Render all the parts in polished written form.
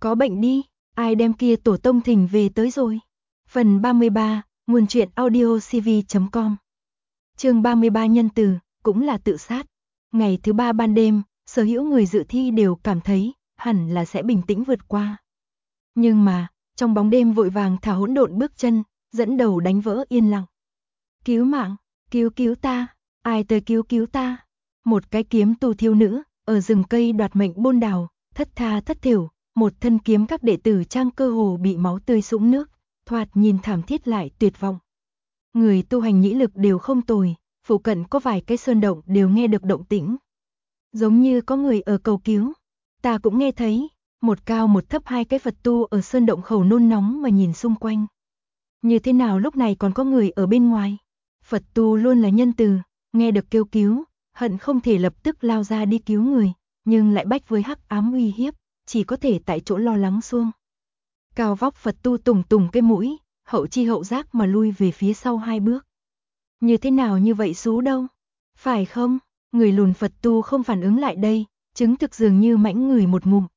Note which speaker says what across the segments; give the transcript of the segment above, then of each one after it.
Speaker 1: Có bệnh đi, ai đem kia tổ tông thỉnh về tới rồi. Phần 33, nguồn truyện audiocv.com. Chương 33 nhân từ, cũng là tự sát. Ngày thứ 3 ban đêm, sở hữu người dự thi đều cảm thấy hẳn là sẽ bình tĩnh vượt qua. Nhưng mà, trong bóng đêm vội vàng thả hỗn độn bước chân, dẫn đầu đánh vỡ yên lặng. Cứu mạng, cứu ta, ai tới cứu ta. Một cái kiếm tu thiếu nữ, ở rừng cây đoạt mệnh bôn đào, thất tha thất thểu, một thân kiếm các đệ tử trang cơ hồ bị máu tươi sũng nước, thoạt nhìn thảm thiết lại tuyệt vọng. Người tu hành nhĩ lực đều không tồi, phụ cận có vài cái sơn động đều nghe được động tĩnh. Giống như có người ở cầu cứu. Ta cũng nghe thấy, một cao một thấp hai cái Phật tu ở sơn động khẩu nôn nóng mà nhìn xung quanh. Như thế nào lúc này còn có người ở bên ngoài? Phật tu luôn là nhân từ, nghe được kêu cứu, hận không thể lập tức lao ra đi cứu người, nhưng lại bách với hắc ám uy hiếp, chỉ có thể tại chỗ lo lắng xuông. Cao vóc Phật tu tùng tùng cái mũi, hậu chi hậu giác mà lui về phía sau 2 bước. Như thế nào như vậy xú đâu? Phải không? Người lùn Phật tu không phản ứng lại đây, chứng thực dường như mãnh người một ngụm.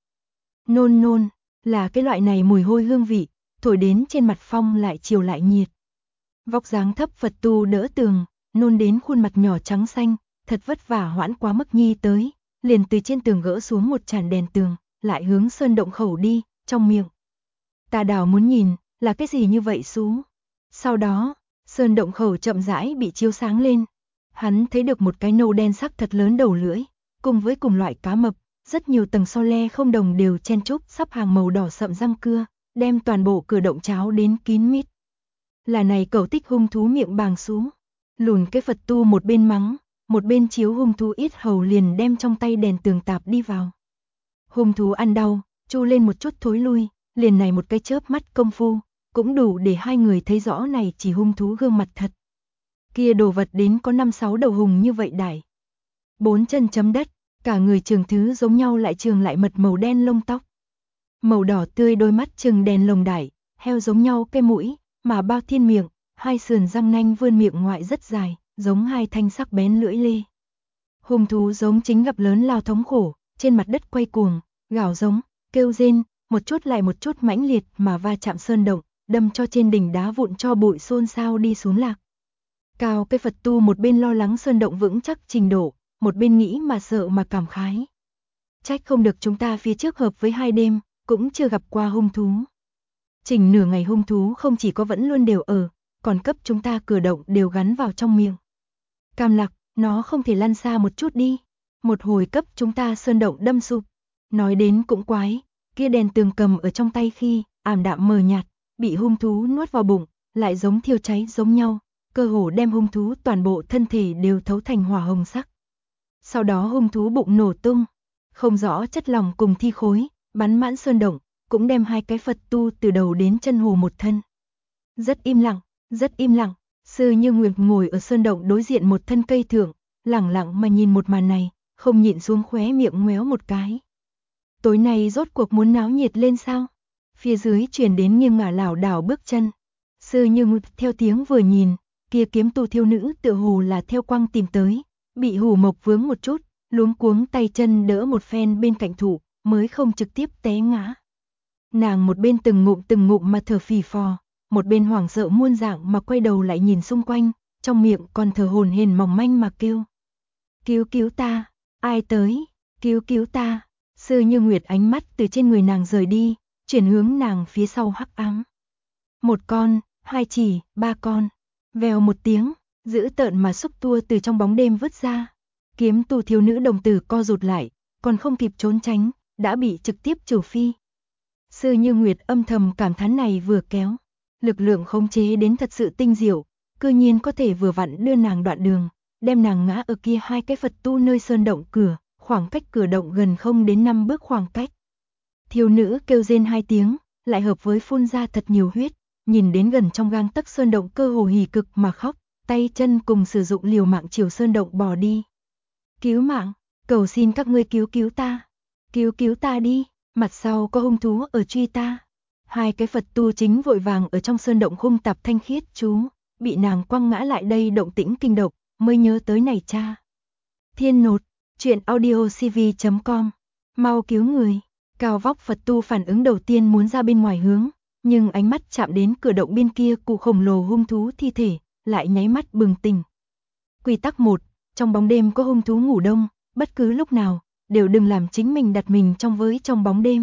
Speaker 1: Nôn, là cái loại này mùi hôi hương vị, thổi đến trên mặt phong lại chiều lại nhiệt. Vóc dáng thấp Phật tu đỡ tường, nôn đến khuôn mặt nhỏ trắng xanh, thật vất vả hoãn quá mức nhi tới, liền từ trên tường gỡ xuống một tràn đèn tường, lại hướng sơn động khẩu đi, trong miệng. Ta đảo muốn nhìn, là cái gì như vậy xú. Sau đó, sơn động khẩu chậm rãi bị chiếu sáng lên. Hắn thấy được một cái nâu đen sắc thật lớn đầu lưỡi, cùng với cùng loại cá mập, rất nhiều tầng so le không đồng đều chen chúc sắp hàng màu đỏ sậm răng cưa, đem toàn bộ cửa động cháo đến kín mít. Là này cẩu tích hung thú miệng bàng xú. Lùn cái Phật tu một bên mắng, một bên chiếu hung thú ít hầu liền đem trong tay đèn tường tạp đi vào. Hung thú ăn đau, chu lên một chút thối lui, liền này một cái chớp mắt công phu, cũng đủ để hai người thấy rõ này chỉ hung thú gương mặt thật. Kia đồ vật đến có 5-6 đầu hùng như vậy đại. 4 chân chấm đất, cả người trường thứ giống nhau lại trường lại mật màu đen lông tóc. Màu đỏ tươi đôi mắt trừng đèn lồng đại, heo giống nhau cái mũi, mà bao thiên miệng, hai sườn răng nanh vươn miệng ngoại rất dài, giống hai thanh sắc bén lưỡi lê. Hung thú giống chính gặp lớn lao thống khổ, trên mặt đất quay cuồng, gào giống, kêu rên, một chút lại một chút mãnh liệt mà va chạm sơn động, đâm cho trên đỉnh đá vụn cho bụi xôn xao đi xuống lạc. Cao cái Phật tu một bên lo lắng sơn động vững chắc trình độ, một bên nghĩ mà sợ mà cảm khái. Trách không được chúng ta phía trước hợp với 2 đêm, cũng chưa gặp qua hung thú. Chỉnh nửa ngày hung thú không chỉ có vẫn luôn đều ở, còn cấp chúng ta cửa động đều gắn vào trong miệng. Cam Lạc, nó không thể lăn xa một chút đi. Một hồi cấp chúng ta sơn động đâm sụp. Nói đến cũng quái, kia đèn tường cầm ở trong tay khi, ảm đạm mờ nhạt, bị hung thú nuốt vào bụng, lại giống thiêu cháy giống nhau, cơ hồ đem hung thú toàn bộ thân thể đều thấu thành hỏa hồng sắc. Sau đó hung thú bụng nổ tung, không rõ chất lỏng cùng thi khối, bắn mãn sơn động, cũng đem 2 cái Phật tu từ đầu đến chân hồ một thân. Rất im lặng, Sư Như Nguyệt ngồi ở sơn động đối diện một thân cây thượng, lẳng lặng mà nhìn một màn này, không nhịn xuống khóe miệng ngoéo một cái. Tối nay rốt cuộc muốn náo nhiệt lên sao? Phía dưới truyền đến nghiêng ngả lảo đảo bước chân. Sư Như Nguyệt theo tiếng vừa nhìn, kia kiếm tu thiếu nữ tựa hồ là theo quang tìm tới, bị hù mộc vướng một chút, luống cuống tay chân đỡ một phen bên cạnh thủ, mới không trực tiếp té ngã. Nàng một bên từng ngụm mà thở phì phò, một bên hoảng sợ muôn dạng mà quay đầu lại nhìn xung quanh, trong miệng còn thở hổn hển mỏng manh mà kêu. Cứu ta, ai tới, cứu ta. Sư Như Nguyệt ánh mắt từ trên người nàng rời đi, chuyển hướng nàng phía sau hắc ám. 1 con, 2 chỉ, 3 con. Vèo một tiếng, dữ tợn mà xúc tua từ trong bóng đêm vứt ra. Kiếm tu thiếu nữ đồng tử co rụt lại, còn không kịp trốn tránh, đã bị trực tiếp trừ phi. Sư Như Nguyệt âm thầm cảm thán này vừa kéo, lực lượng khống chế đến thật sự tinh diệu, cư nhiên có thể vừa vặn đưa nàng đoạn đường, đem nàng ngã ở kia 2 cái Phật tu nơi sơn động cửa, khoảng cách cửa động gần không đến 5 bước khoảng cách. Thiếu nữ kêu rên 2 tiếng, lại hợp với phun ra thật nhiều huyết, nhìn đến gần trong gang tấc sơn động cơ hồ hỉ cực mà khóc, tay chân cùng sử dụng liều mạng chiều sơn động bò đi. Cứu mạng, cầu xin các ngươi cứu ta. Cứu ta đi, mặt sau có hung thú ở truy ta. 2 cái Phật tu chính vội vàng ở trong sơn động hung tạp thanh khiết chú, bị nàng quăng ngã lại đây động tĩnh kinh độc, mới nhớ tới này cha. Thiên nột, truyện audiocv.com, mau cứu người, Cao vóc Phật tu phản ứng đầu tiên muốn ra bên ngoài hướng, nhưng ánh mắt chạm đến cửa động bên kia cụ khổng lồ hung thú thi thể, lại nháy mắt bừng tỉnh. Quy tắc 1, trong bóng đêm có hung thú ngủ đông, bất cứ lúc nào, đều đừng làm chính mình đặt mình trong bóng đêm.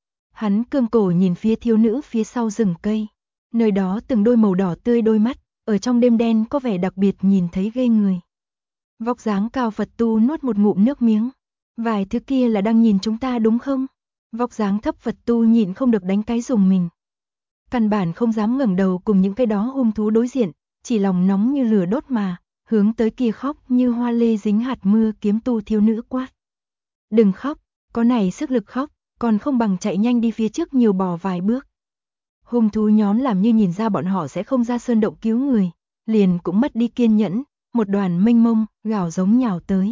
Speaker 1: Hắn cương cổ nhìn phía thiếu nữ phía sau rừng cây, nơi đó từng đôi màu đỏ tươi đôi mắt, ở trong đêm đen có vẻ đặc biệt nhìn thấy ghê người. Vóc dáng cao Phật tu nuốt một ngụm nước miếng, vài thứ kia là đang nhìn chúng ta đúng không? Vóc dáng thấp Phật tu nhịn không được đánh cái rùng mình. Căn bản không dám ngẩng đầu cùng những cái đó hung thú đối diện, chỉ lòng nóng như lửa đốt mà, hướng tới kia khóc như hoa lê dính hạt mưa kiếm tu thiếu nữ quát. Đừng khóc, có này sức lực khóc, còn không bằng chạy nhanh đi phía trước nhiều bò vài bước. Hung thú nhóm làm như nhìn ra bọn họ sẽ không ra sơn động cứu người, liền cũng mất đi kiên nhẫn, một đoàn mênh mông, gào giống nhào tới.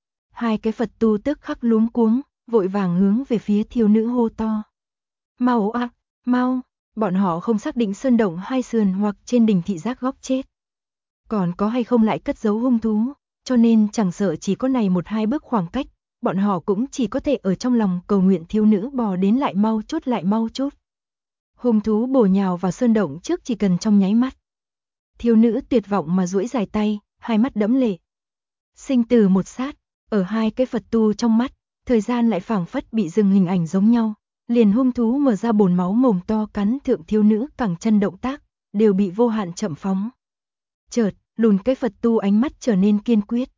Speaker 1: Hai cái Phật tu tức khắc luống cuống, vội vàng hướng về phía thiếu nữ hô to. Mau ạ, mau, bọn họ không xác định sơn động hai sườn hoặc trên đỉnh thị giác góc chết. Còn có hay không lại cất giấu hung thú, cho nên chẳng sợ chỉ có này 1-2 bước khoảng cách, bọn họ cũng chỉ có thể ở trong lòng cầu nguyện thiếu nữ bò đến lại mau chút. Hung thú bổ nhào vào sơn động trước chỉ cần trong nháy mắt. Thiếu nữ tuyệt vọng mà duỗi dài tay, hai mắt đẫm lệ. Sinh tử một sát, ở hai cái Phật tu trong mắt, thời gian lại phảng phất bị dừng hình ảnh giống nhau, liền hung thú mở ra bồn máu mồm to cắn thượng thiếu nữ cẳng chân động tác, đều bị vô hạn chậm phóng. Chợt, lùn cái Phật tu ánh mắt trở nên kiên quyết.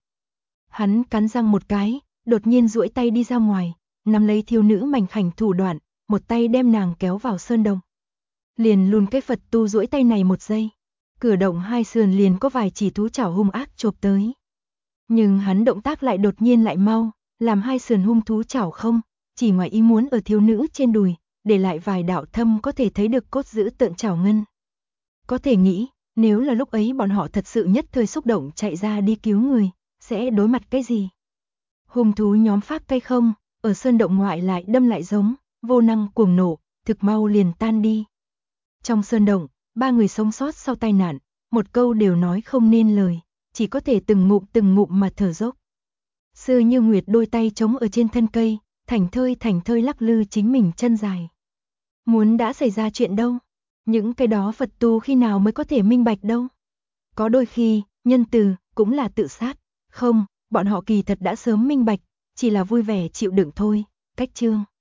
Speaker 1: Hắn cắn răng một cái, đột nhiên duỗi tay đi ra ngoài, nắm lấy thiếu nữ mảnh khảnh thủ đoạn, một tay đem nàng kéo vào sơn động. Liền lùn cái Phật tu duỗi tay này một giây, cửa động hai sườn liền có vài chỉ thú chảo hung ác chộp tới. Nhưng hắn động tác lại đột nhiên lại mau, làm hai sườn hung thú chảo không, chỉ ngoài ý muốn ở thiếu nữ trên đùi, để lại vài đạo thâm có thể thấy được cốt giữ tợn chảo ngân. Có thể nghĩ, nếu là lúc ấy bọn họ thật sự nhất thời xúc động chạy ra đi cứu người, sẽ đối mặt cái gì? Hung thú nhóm phát cây không, ở sơn động ngoại lại đâm lại giống, vô năng cuồng nổ, thực mau liền tan đi. Trong sơn động, ba người sống sót sau tai nạn, một câu đều nói không nên lời, chỉ có thể từng ngụm mà thở dốc. Sư Như Nguyệt đôi tay chống ở trên thân cây, thảnh thơi lắc lư chính mình chân dài. Muốn đã xảy ra chuyện đâu? Những cái đó Phật tu khi nào mới có thể minh bạch đâu? Có đôi khi, nhân từ cũng là tự sát. Không, bọn họ kỳ thật đã sớm minh bạch, chỉ là vui vẻ chịu đựng thôi. Cách chương